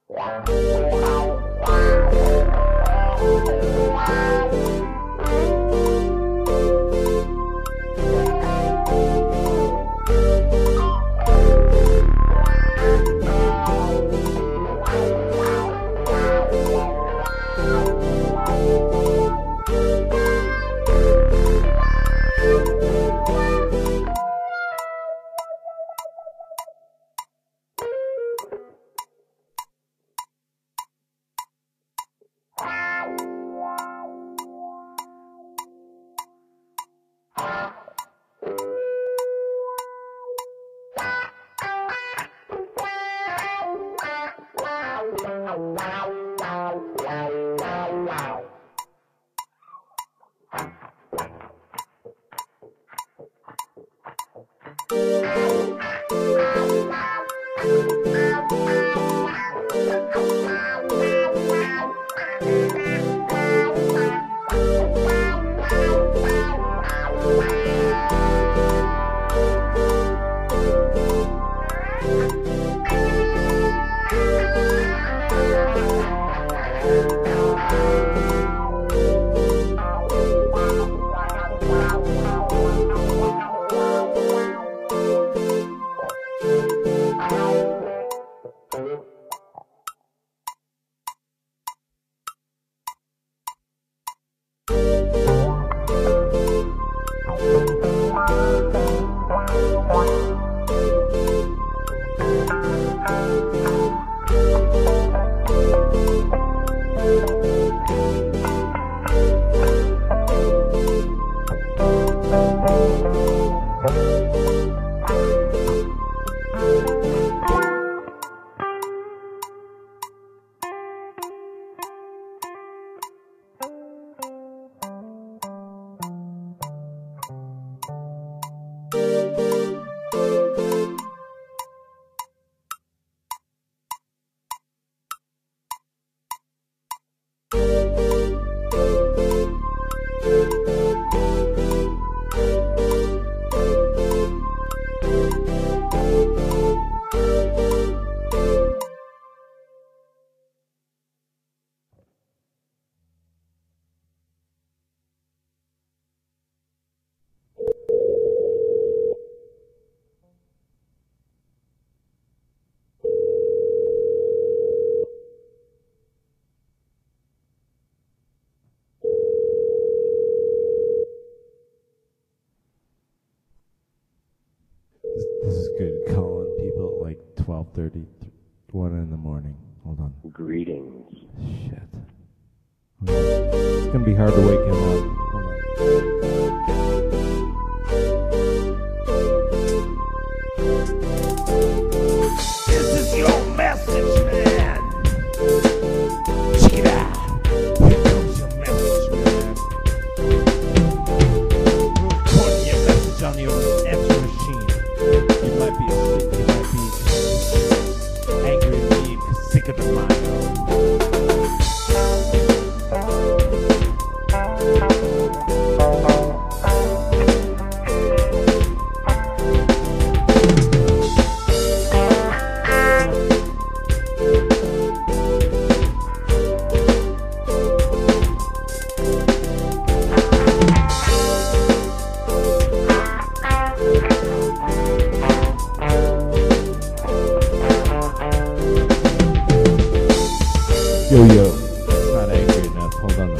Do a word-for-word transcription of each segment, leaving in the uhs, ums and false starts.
This is good. Calling people at like twelve thirty, one in the morning. Hold on. Greetings. Shit. It's gonna be hard to wake him up. Hold on. This is your message, man. Check it out. Here comes your message, man. Recording your message on your answer machine. You might be asleep. You might be angry at me because sick of the mind. Yo, yo. It's not angry enough. Hold on.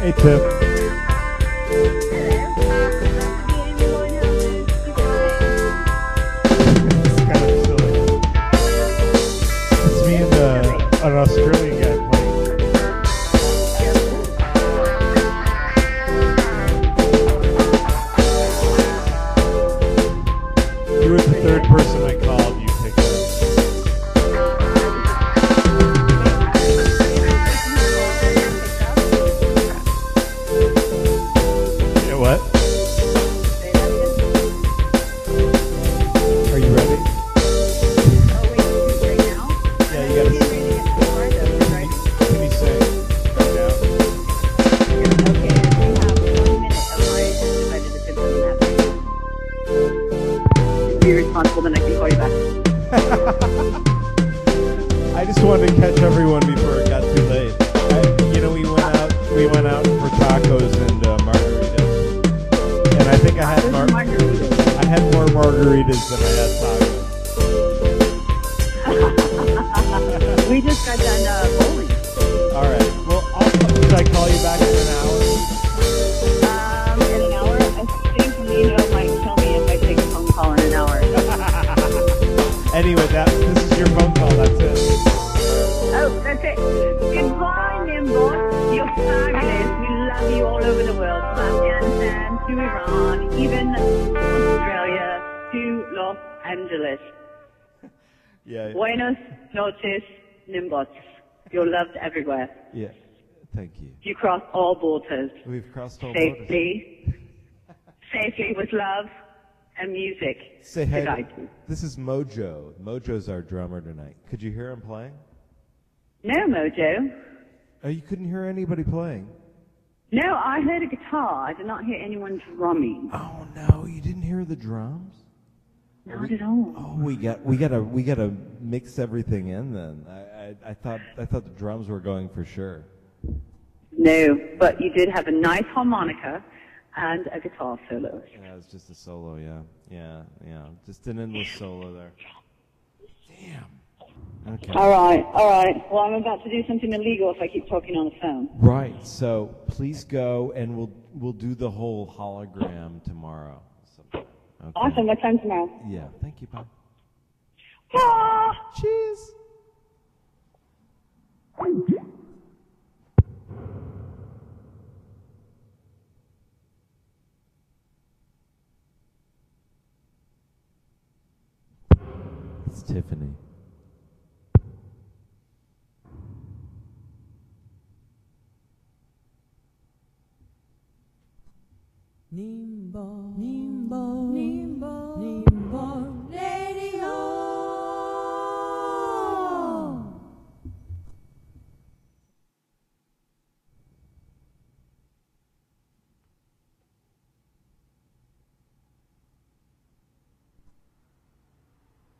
Hey, Tiff. It's kind of silly. It's me and uh, an Australian guy playing. You were the third person I called. You picked up. Yeah, what? Are you ready? Yeah, you gotta sing. Can you sing right now? Be responsible, then I can call you back. I just wanted to catch everyone before it got too late. I, you know, we went out. We went out for tacos and uh, margaritas, and I think I had mar- I had more margaritas than I had tacos. We just got done uh, bowling. All right. Well, I'll, should I call you back in an hour? Um, in an hour, I think Nino might kill me if I take a phone call in an hour. Anyway, that this is your phone call. That's it. Oh, that's it. Goodbye, Nimbus. You're fabulous. We love you all over the world. From Afghanistan to Iran, even Australia to Los Angeles. Yeah. Buenos noches, Nimbus. You're loved everywhere. Yeah. Thank you. You cross all borders We've crossed all borders. safely, safely with love and music Say to hey. guide you. This is Mojo. Mojo's our drummer tonight. Could you hear him playing? No, Mojo. Oh, you couldn't hear anybody playing? No, I heard a guitar. I did not hear anyone drumming. Oh no, you didn't hear the drums? Not at all. Oh, we got we gotta we gotta mix everything in then. I, I I thought I thought the drums were going for sure. No, but you did have a nice harmonica and a guitar solo. Yeah, it was just a solo. Yeah, yeah, yeah. Just an endless solo there. Damn. Okay. All right, all right. Well, I'm about to do something illegal if I keep talking on the phone. Right. So please go, and we'll we'll do the whole hologram tomorrow. sometime. Okay. Awesome. What time tomorrow? Yeah. Thank you. Bye. Ah! Cheers. It's Tiffany. Nimbo, Nimbo.